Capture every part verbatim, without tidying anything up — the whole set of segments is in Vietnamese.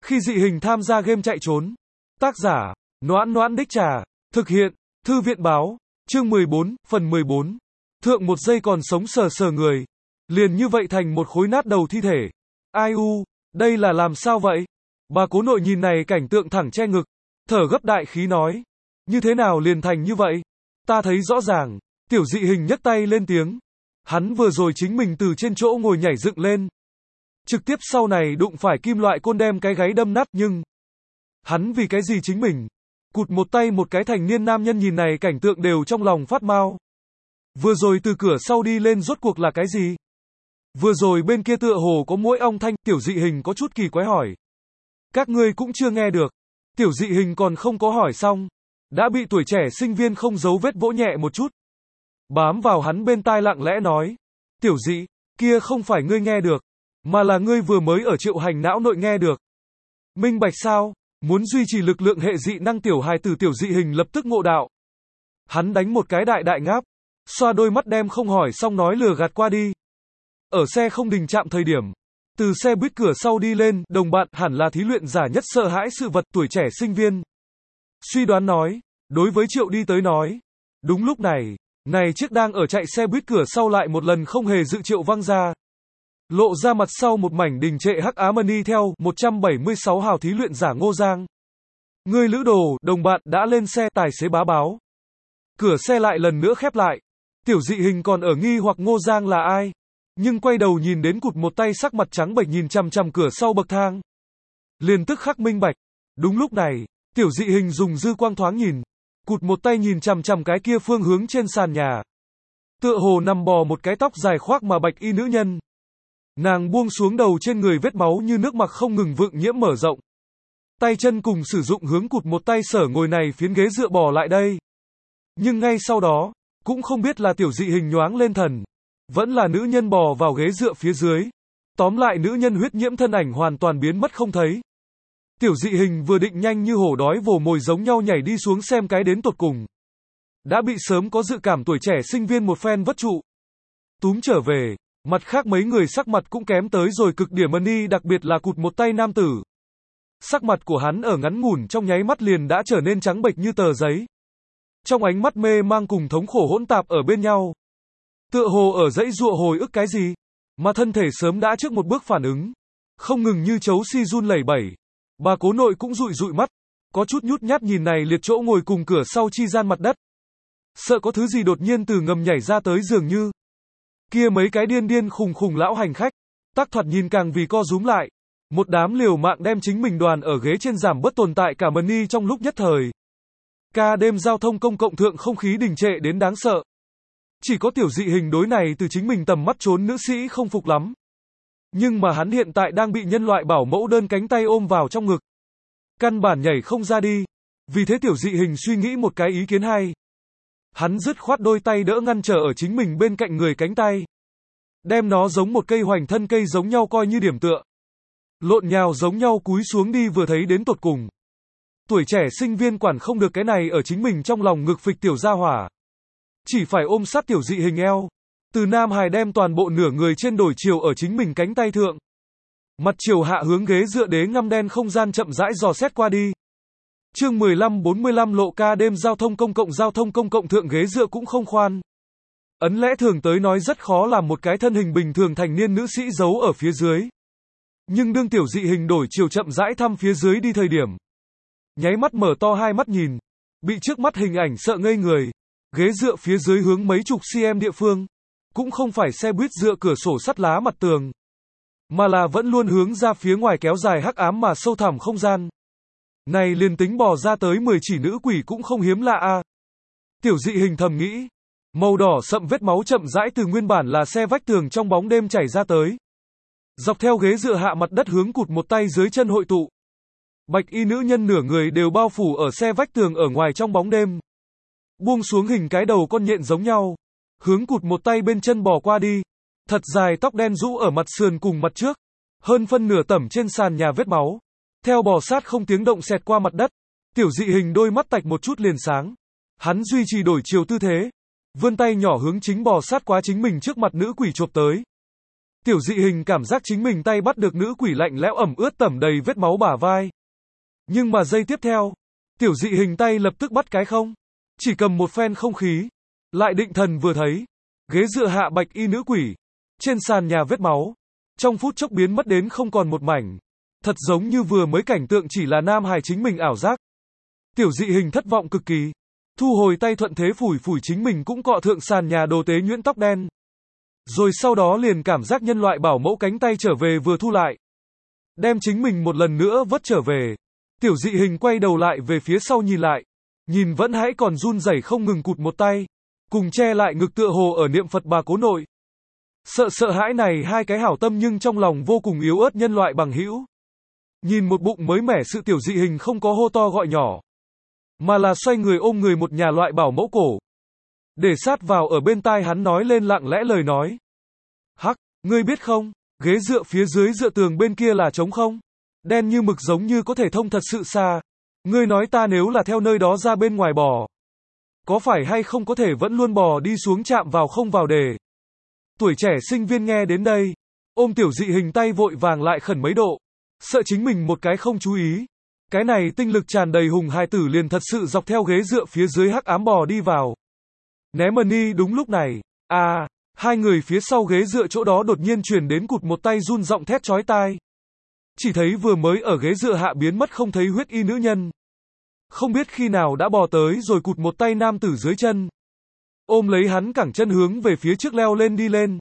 Khi dị hình tham gia game chạy trốn. Tác giả, Noãn Noãn Đích Trà. Thực hiện, Thư viện báo. Chương mười bốn, phần mười bốn. Thượng một giây còn sống sờ sờ người. Liền như vậy thành một khối nát đầu thi thể. Ai u, đây là làm sao vậy? Bà cố nội nhìn này cảnh tượng thẳng che ngực. Thở gấp đại khí nói. Như thế nào liền thành như vậy? Ta thấy rõ ràng. Tiểu dị hình nhấc tay lên tiếng. Hắn vừa rồi chính mình từ trên chỗ ngồi nhảy dựng lên. Trực tiếp sau này đụng phải kim loại côn đem cái gáy đâm nát nhưng. Hắn vì cái gì chính mình? Cụt một tay một cái thành niên nam nhân nhìn này cảnh tượng đều trong lòng phát mau. Vừa rồi từ cửa sau đi lên rốt cuộc là cái gì? Vừa rồi bên kia tựa hồ có mũi ong thanh, tiểu dị hình có chút kỳ quái hỏi. Các ngươi cũng chưa nghe được. Tiểu dị hình còn không có hỏi xong. Đã bị tuổi trẻ sinh viên không giấu vết vỗ nhẹ một chút. Bám vào hắn bên tai lặng lẽ nói. Tiểu dị, kia không phải ngươi nghe được. Mà là ngươi vừa mới ở triệu hành não nội nghe được. Minh bạch sao? Muốn duy trì lực lượng hệ dị năng tiểu hài tử tiểu dị hình lập tức ngộ đạo. Hắn đánh một cái đại đại ngáp. Xoa đôi mắt đem không hỏi xong nói lừa gạt qua đi. Ở xe không đình chạm thời điểm. Từ xe buýt cửa sau đi lên, đồng bạn hẳn là thí luyện giả nhất sợ hãi sự vật tuổi trẻ sinh viên. Suy đoán nói, đối với Triệu đi tới nói. Đúng lúc này, này chiếc đang ở chạy xe buýt cửa sau lại một lần không hề dự Triệu văng ra. Lộ ra mặt sau một mảnh đình trệ hắc ám đi theo một trăm bảy mươi sáu hào thí luyện giả Ngô Giang. Người lữ đồ, đồng bạn đã lên xe, tài xế bá báo. Cửa xe lại lần nữa khép lại. Tiểu dị hình còn ở nghi hoặc Ngô Giang là ai. Nhưng quay đầu nhìn đến cụt một tay sắc mặt trắng bệch nhìn chằm chằm cửa sau bậc thang. Liền tức khắc minh bạch. Đúng lúc này, tiểu dị hình dùng dư quang thoáng nhìn. Cụt một tay nhìn chằm chằm cái kia phương hướng trên sàn nhà. Tựa hồ nằm bò một cái tóc dài khoác mà bạch y nữ nhân. Nàng buông xuống đầu trên người vết máu như nước mặc không ngừng vượng nhiễm mở rộng. Tay chân cùng sử dụng hướng cụt một tay sở ngồi này phiến ghế dựa bò lại đây. Nhưng ngay sau đó, cũng không biết là tiểu dị hình nhoáng lên thần. Vẫn là nữ nhân bò vào ghế dựa phía dưới. Tóm lại nữ nhân huyết nhiễm thân ảnh hoàn toàn biến mất không thấy. Tiểu dị hình vừa định nhanh như hổ đói vồ mồi giống nhau nhảy đi xuống xem cái đến tột cùng. Đã bị sớm có dự cảm tuổi trẻ sinh viên một phen vất trụ. Túm trở về. Mặt khác mấy người sắc mặt cũng kém tới rồi cực điểm ân y đặc biệt là cụt một tay nam tử. Sắc mặt của hắn ở ngắn ngủn trong nháy mắt liền đã trở nên trắng bệch như tờ giấy. Trong ánh mắt mê mang cùng thống khổ hỗn tạp ở bên nhau. Tựa hồ ở dãy dụa hồi ức cái gì, mà thân thể sớm đã trước một bước phản ứng. Không ngừng như chấu si run lẩy bẩy. Bà cố nội cũng dụi dụi mắt. Có chút nhút nhát nhìn này liệt chỗ ngồi cùng cửa sau chi gian mặt đất. Sợ có thứ gì đột nhiên từ ngầm nhảy ra tới dường như. Kia mấy cái điên điên khùng khùng lão hành khách, tác thoạt nhìn càng vì co rúm lại. Một đám liều mạng đem chính mình đoàn ở ghế trên giảm bớt tồn tại cả mần ni trong lúc nhất thời. Ca đêm giao thông công cộng thượng không khí đình trệ đến đáng sợ. Chỉ có tiểu dị hình đối này từ chính mình tầm mắt trốn nữ sĩ không phục lắm. Nhưng mà hắn hiện tại đang bị nhân loại bảo mẫu đơn cánh tay ôm vào trong ngực. Căn bản nhảy không ra đi. Vì thế tiểu dị hình suy nghĩ một cái ý kiến hay. Hắn dứt khoát đôi tay đỡ ngăn trở ở chính mình bên cạnh người cánh tay. Đem nó giống một cây hoành thân cây giống nhau coi như điểm tựa. Lộn nhào giống nhau cúi xuống đi vừa thấy đến tột cùng. Tuổi trẻ sinh viên quản không được cái này ở chính mình trong lòng ngực phịch tiểu gia hỏa. Chỉ phải ôm sát tiểu dị hình eo. Từ nam hài đem toàn bộ nửa người trên đổi chiều ở chính mình cánh tay thượng. Mặt chiều hạ hướng ghế dựa đế ngăm đen không gian chậm rãi dò xét qua đi. Chương mười lăm bốn mươi lăm lộ ca đêm giao thông công cộng giao thông công cộng thượng ghế dựa cũng không khoan. Ấn lẽ thường tới nói rất khó làm một cái thân hình bình thường thành niên nữ sĩ giấu ở phía dưới. Nhưng đương tiểu dị hình đổi chiều chậm rãi thăm phía dưới đi thời điểm. Nháy mắt mở to hai mắt nhìn. Bị trước mắt hình ảnh sợ ngây người. Ghế dựa phía dưới hướng mấy chục cm địa phương. Cũng không phải xe buýt dựa cửa sổ sắt lá mặt tường. Mà là vẫn luôn hướng ra phía ngoài kéo dài hắc ám mà sâu thẳm không gian. Này liền tính bò ra tới mười chỉ nữ quỷ cũng không hiếm lạ a. Tiểu dị hình thầm nghĩ. Màu đỏ sậm vết máu chậm rãi từ nguyên bản là xe vách tường trong bóng đêm chảy ra tới. Dọc theo ghế dựa hạ mặt đất hướng cụt một tay dưới chân hội tụ. Bạch y nữ nhân nửa người đều bao phủ ở xe vách tường ở ngoài trong bóng đêm. Buông xuống hình cái đầu con nhện giống nhau. Hướng cụt một tay bên chân bò qua đi. Thật dài tóc đen rũ ở mặt sườn cùng mặt trước. Hơn phân nửa tẩm trên sàn nhà vết máu. Theo bò sát không tiếng động xẹt qua mặt đất. Tiểu dị hình đôi mắt tạch một chút liền sáng. Hắn duy trì đổi chiều tư thế. Vươn tay nhỏ hướng chính bò sát quá chính mình trước mặt nữ quỷ chộp tới. Tiểu dị hình cảm giác chính mình tay bắt được nữ quỷ lạnh lẽo ẩm ướt tẩm đầy vết máu bả vai. Nhưng mà giây tiếp theo, tiểu dị hình tay lập tức bắt cái không. Chỉ cầm một phen không khí. Lại định thần vừa thấy. Ghế dựa hạ bạch y nữ quỷ. Trên sàn nhà vết máu. Trong phút chốc biến mất đến không còn một mảnh. Thật giống như vừa mới cảnh tượng chỉ là nam hài chính mình ảo giác. Tiểu dị hình thất vọng cực kỳ. Thu hồi tay thuận thế phủi phủi chính mình cũng cọ thượng sàn nhà đồ tế nhuyễn tóc đen. Rồi sau đó liền cảm giác nhân loại bảo mẫu cánh tay trở về vừa thu lại. Đem chính mình một lần nữa vất trở về. Tiểu dị hình quay đầu lại về phía sau nhìn lại. Nhìn vẫn hãy còn run rẩy không ngừng cụt một tay. Cùng che lại ngực tựa hồ ở niệm Phật bà cố nội. Sợ sợ hãi này hai cái hảo tâm nhưng trong lòng vô cùng yếu ớt nhân loại bằng hữu. Nhìn một bụng mới mẻ sự tiểu dị hình không có hô to gọi nhỏ. Mà là xoay người ôm người một nhà loại bảo mẫu cổ. Để sát vào ở bên tai hắn nói lên lặng lẽ lời nói. Hắc, ngươi biết không, ghế dựa phía dưới dựa tường bên kia là trống không? Đen như mực giống như có thể thông thật sự xa. Ngươi nói ta nếu là theo nơi đó ra bên ngoài bò. Có phải hay không có thể vẫn luôn bò đi xuống chạm vào không vào đề. Tuổi trẻ sinh viên nghe đến đây. Ôm tiểu dị hình tay vội vàng lại khẩn mấy độ. Sợ chính mình một cái không chú ý. Cái này tinh lực tràn đầy hùng hài tử liền thật sự dọc theo ghế dựa phía dưới hắc ám bò đi vào. Né mờ ni đúng lúc này. À, hai người phía sau ghế dựa chỗ đó đột nhiên truyền đến cụt một tay run giọng thét chói tai. Chỉ thấy vừa mới ở ghế dựa hạ biến mất không thấy huyết y nữ nhân. Không biết khi nào đã bò tới rồi cụt một tay nam tử dưới chân. Ôm lấy hắn cẳng chân hướng về phía trước leo lên đi lên.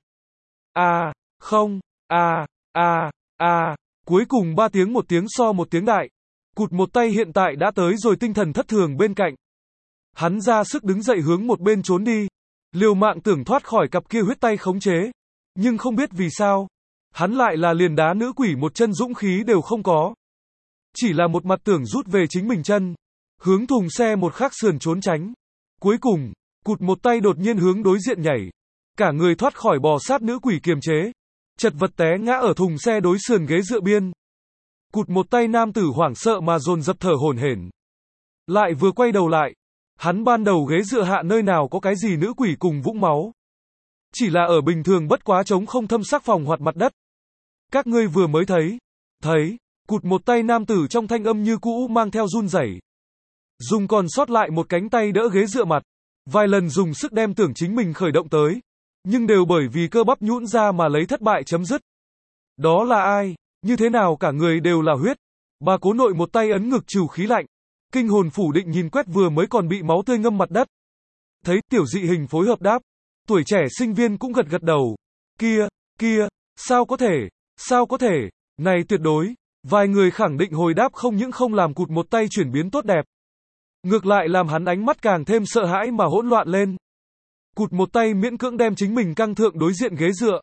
À, không, à, à, à, cuối cùng ba tiếng một tiếng so một tiếng đại. Cụt một tay hiện tại đã tới rồi tinh thần thất thường bên cạnh. Hắn ra sức đứng dậy hướng một bên trốn đi. Liều mạng tưởng thoát khỏi cặp kia huyết tay khống chế. Nhưng không biết vì sao. Hắn lại là liền đá nữ quỷ một chân dũng khí đều không có. Chỉ là một mặt tưởng rút về chính mình chân. Hướng thùng xe một khắc sườn trốn tránh. Cuối cùng, cụt một tay đột nhiên hướng đối diện nhảy. Cả người thoát khỏi bò sát nữ quỷ kiềm chế. Chật vật té ngã ở thùng xe đối sườn ghế dựa biên. Cụt một tay nam tử hoảng sợ mà dồn dập thở hổn hển. Lại vừa quay đầu lại. Hắn ban đầu ghế dựa hạ nơi nào có cái gì nữ quỷ cùng vũng máu. Chỉ là ở bình thường bất quá trống không thâm sắc phòng hoặc mặt đất. Các ngươi vừa mới thấy. Thấy. Cụt một tay nam tử trong thanh âm như cũ mang theo run rẩy. Dùng còn sót lại một cánh tay đỡ ghế dựa mặt. Vài lần dùng sức đem tưởng chính mình khởi động tới. Nhưng đều bởi vì cơ bắp nhũn ra mà lấy thất bại chấm dứt. Đó là ai? Như thế nào cả người đều là huyết? Bà cố nội một tay ấn ngực trừ khí lạnh. Kinh hồn phủ định nhìn quét vừa mới còn bị máu tươi ngâm mặt đất. Thấy tiểu dị hình phối hợp đáp. Tuổi trẻ sinh viên cũng gật gật đầu. Kia, kia, sao có thể, sao có thể, này tuyệt đối. Vài người khẳng định hồi đáp không những không làm cụt một tay chuyển biến tốt đẹp. Ngược lại làm hắn ánh mắt càng thêm sợ hãi mà hỗn loạn lên. Cụt một tay miễn cưỡng đem chính mình căng thượng đối diện ghế dựa.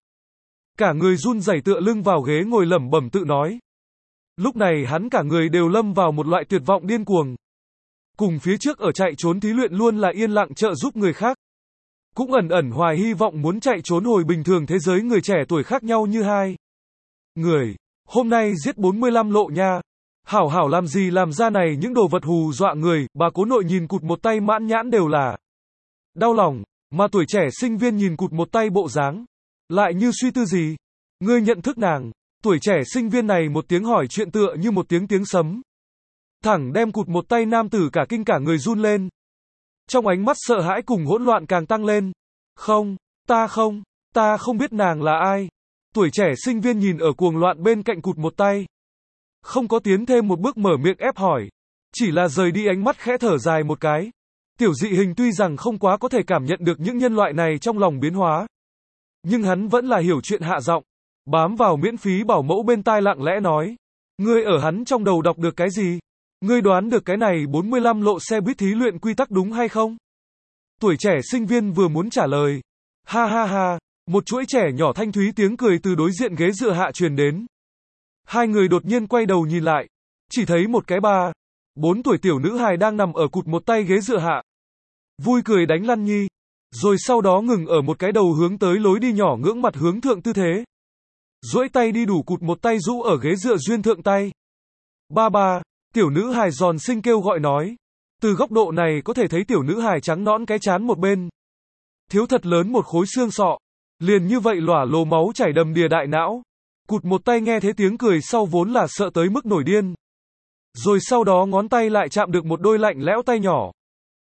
Cả người run rẩy tựa lưng vào ghế ngồi lẩm bẩm tự nói. Lúc này hắn cả người đều lâm vào một loại tuyệt vọng điên cuồng. Cùng phía trước ở chạy trốn thí luyện luôn là yên lặng trợ giúp người khác. Cũng ẩn ẩn hoài hy vọng muốn chạy trốn hồi bình thường thế giới người trẻ tuổi khác nhau như hai. Người, hôm nay giết bốn mươi lăm lộ nha. Hảo hảo làm gì làm ra này những đồ vật hù dọa người, bà cố nội nhìn cụt một tay mãn nhãn đều là đau lòng, mà tuổi trẻ sinh viên nhìn cụt một tay bộ dáng. Lại như suy tư gì? Ngươi nhận thức nàng, tuổi trẻ sinh viên này một tiếng hỏi chuyện tựa như một tiếng tiếng sấm. Thẳng đem cụt một tay nam tử cả kinh cả người run lên. Trong ánh mắt sợ hãi cùng hỗn loạn càng tăng lên. Không, ta không, ta không biết nàng là ai. Tuổi trẻ sinh viên nhìn ở cuồng loạn bên cạnh cụt một tay. Không có tiến thêm một bước mở miệng ép hỏi. Chỉ là rời đi ánh mắt khẽ thở dài một cái. Tiểu dị hình tuy rằng không quá có thể cảm nhận được những nhân loại này trong lòng biến hóa. Nhưng hắn vẫn là hiểu chuyện hạ giọng. Bám vào miễn phí bảo mẫu bên tai lặng lẽ nói. Ngươi ở hắn trong đầu đọc được cái gì? Ngươi đoán được cái này bốn mươi lăm lộ xe buýt thí luyện quy tắc đúng hay không? Tuổi trẻ sinh viên vừa muốn trả lời. Ha ha ha, một chuỗi trẻ nhỏ thanh thúy tiếng cười từ đối diện ghế dựa hạ truyền đến. Hai người đột nhiên quay đầu nhìn lại. Chỉ thấy một cái ba, bốn tuổi tiểu nữ hài đang nằm ở cụt một tay ghế dựa hạ. Vui cười đánh lăn nhi. Rồi sau đó ngừng ở một cái đầu hướng tới lối đi nhỏ ngưỡng mặt hướng thượng tư thế. Duỗi tay đi đủ cụt một tay rũ ở ghế dựa duyên thượng tay. Ba ba, tiểu nữ hài giòn xinh kêu gọi nói. Từ góc độ này có thể thấy tiểu nữ hài trắng nõn cái trán một bên. Thiếu thật lớn một khối xương sọ. Liền như vậy lỏa lồ máu chảy đầm đìa đại não. Cụt một tay nghe thấy tiếng cười sau vốn là sợ tới mức nổi điên. Rồi sau đó ngón tay lại chạm được một đôi lạnh lẽo tay nhỏ.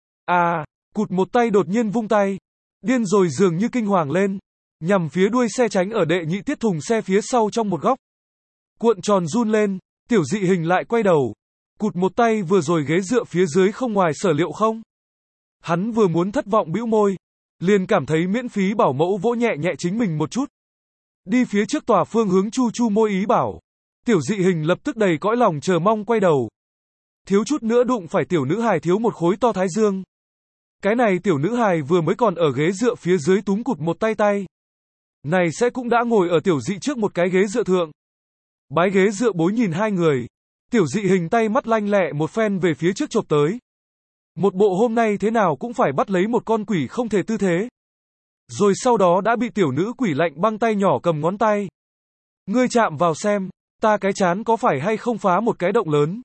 À, cụt một tay đột nhiên vung tay. Điên rồi dường như kinh hoàng lên. Nhằm phía đuôi xe tránh ở đệ nhị tiết thùng xe phía sau trong một góc. Cuộn tròn run lên, tiểu dị hình lại quay đầu. Cụt một tay vừa rồi ghế dựa phía dưới không ngoài sở liệu không? Hắn vừa muốn thất vọng bĩu môi. Liền cảm thấy miễn phí bảo mẫu vỗ nhẹ nhẹ chính mình một chút. Đi phía trước tòa phương hướng chu chu môi ý bảo. Tiểu dị hình lập tức đầy cõi lòng chờ mong quay đầu. Thiếu chút nữa đụng phải tiểu nữ hài thiếu một khối to thái dương. Cái này tiểu nữ hài vừa mới còn ở ghế dựa phía dưới túm cụt một tay tay. Này sẽ cũng đã ngồi ở tiểu dị trước một cái ghế dựa thượng. Bái ghế dựa bối nhìn hai người. Tiểu dị hình tay mắt lanh lẹ một phen về phía trước chộp tới. Một bộ hôm nay thế nào cũng phải bắt lấy một con quỷ không thể tư thế. Rồi sau đó đã bị tiểu nữ quỷ lạnh băng tay nhỏ cầm ngón tay. Ngươi chạm vào xem, ta cái chán có phải hay không phá một cái động lớn.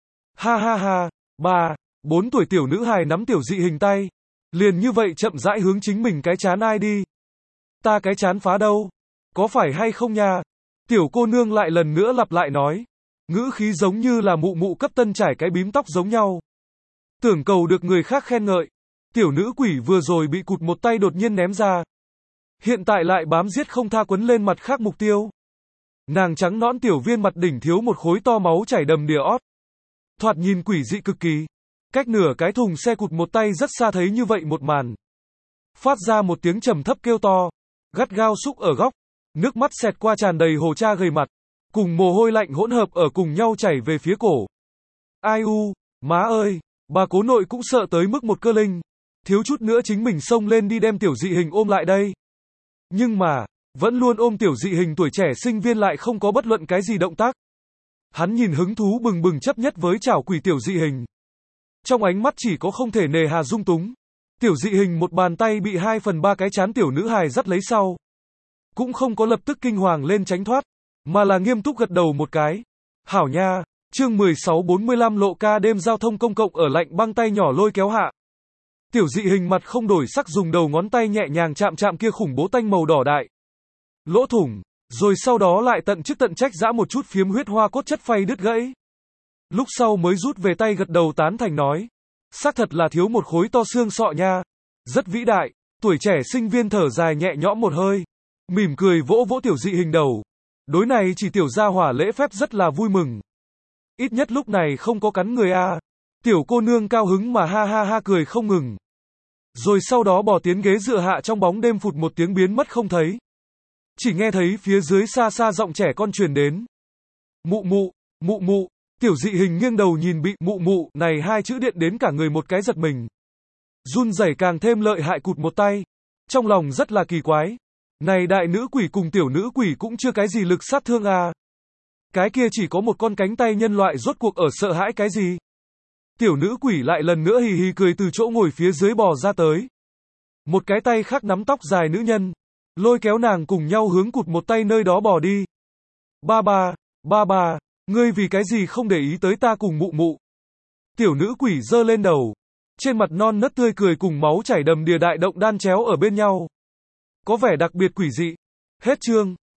Ha ha ha, ba, bốn tuổi tiểu nữ hài nắm tiểu dị hình tay. Liền như vậy chậm rãi hướng chính mình cái chán ai đi. Ta cái chán phá đâu? Có phải hay không nha? Tiểu cô nương lại lần nữa lặp lại nói. Ngữ khí giống như là mụ mụ cấp tân trải cái bím tóc giống nhau. Tưởng cầu được người khác khen ngợi. Tiểu nữ quỷ vừa rồi bị cụt một tay đột nhiên ném ra. Hiện tại lại bám giết không tha quấn lên mặt khác mục tiêu. Nàng trắng nõn tiểu viên mặt đỉnh thiếu một khối to máu chảy đầm đìa ót. Thoạt nhìn quỷ dị cực kỳ. Cách nửa cái thùng xe cụt một tay rất xa thấy như vậy một màn. Phát ra một tiếng trầm thấp kêu to. Gắt gao xúc ở góc. Nước mắt xẹt qua tràn đầy hồ cha gầy mặt. Cùng mồ hôi lạnh hỗn hợp ở cùng nhau chảy về phía cổ. Ai u, má ơi, bà cố nội cũng sợ tới mức một cơ linh. Thiếu chút nữa chính mình xông lên đi đem tiểu dị hình ôm lại đây. Nhưng mà, vẫn luôn ôm tiểu dị hình tuổi trẻ sinh viên lại không có bất luận cái gì động tác. Hắn nhìn hứng thú bừng bừng chấp nhất với chảo quỷ tiểu dị hình. Trong ánh mắt chỉ có không thể nề hà dung túng. Tiểu dị hình một bàn tay bị hai phần ba cái chán tiểu nữ hài dắt lấy sau. Cũng không có lập tức kinh hoàng lên tránh thoát, mà là nghiêm túc gật đầu một cái. Hảo nha, chương mười sáu bốn mươi lăm lộ ca đêm giao thông công cộng ở lạnh băng tay nhỏ lôi kéo hạ. Tiểu dị hình mặt không đổi sắc dùng đầu ngón tay nhẹ nhàng chạm chạm kia khủng bố tanh màu đỏ đại. Lỗ thủng, rồi sau đó lại tận chức tận trách giã một chút phiếm huyết hoa cốt chất phay đứt gãy. Lúc sau mới rút về tay gật đầu tán thành nói. Xác thật là thiếu một khối to xương sọ nha. Rất vĩ đại, tuổi trẻ sinh viên thở dài nhẹ nhõm một hơi. Mỉm cười vỗ vỗ tiểu dị hình đầu. Đối này chỉ tiểu gia hỏa lễ phép rất là vui mừng. Ít nhất lúc này không có cắn người a. Tiểu cô nương cao hứng mà ha ha ha cười không ngừng. Rồi sau đó bò tiến ghế dựa hạ trong bóng đêm phụt một tiếng biến mất không thấy. Chỉ nghe thấy phía dưới xa xa giọng trẻ con truyền đến. Mụ mụ, mụ mụ, tiểu dị hình nghiêng đầu nhìn bị mụ mụ này hai chữ điện đến cả người một cái giật mình. Run rẩy càng thêm lợi hại cụt một tay. Trong lòng rất là kỳ quái. Này đại nữ quỷ cùng tiểu nữ quỷ cũng chưa cái gì lực sát thương à. Cái kia chỉ có một con cánh tay nhân loại rốt cuộc ở sợ hãi cái gì. Tiểu nữ quỷ lại lần nữa hì hì cười từ chỗ ngồi phía dưới bò ra tới. Một cái tay khác nắm tóc dài nữ nhân. Lôi kéo nàng cùng nhau hướng cụt một tay nơi đó bò đi. Ba ba, ba ba, ngươi vì cái gì không để ý tới ta cùng mụ mụ. Tiểu nữ quỷ giơ lên đầu. Trên mặt non nớt tươi cười cùng máu chảy đầm đìa đại động đan chéo ở bên nhau. Có vẻ đặc biệt quỷ dị. Hết chương.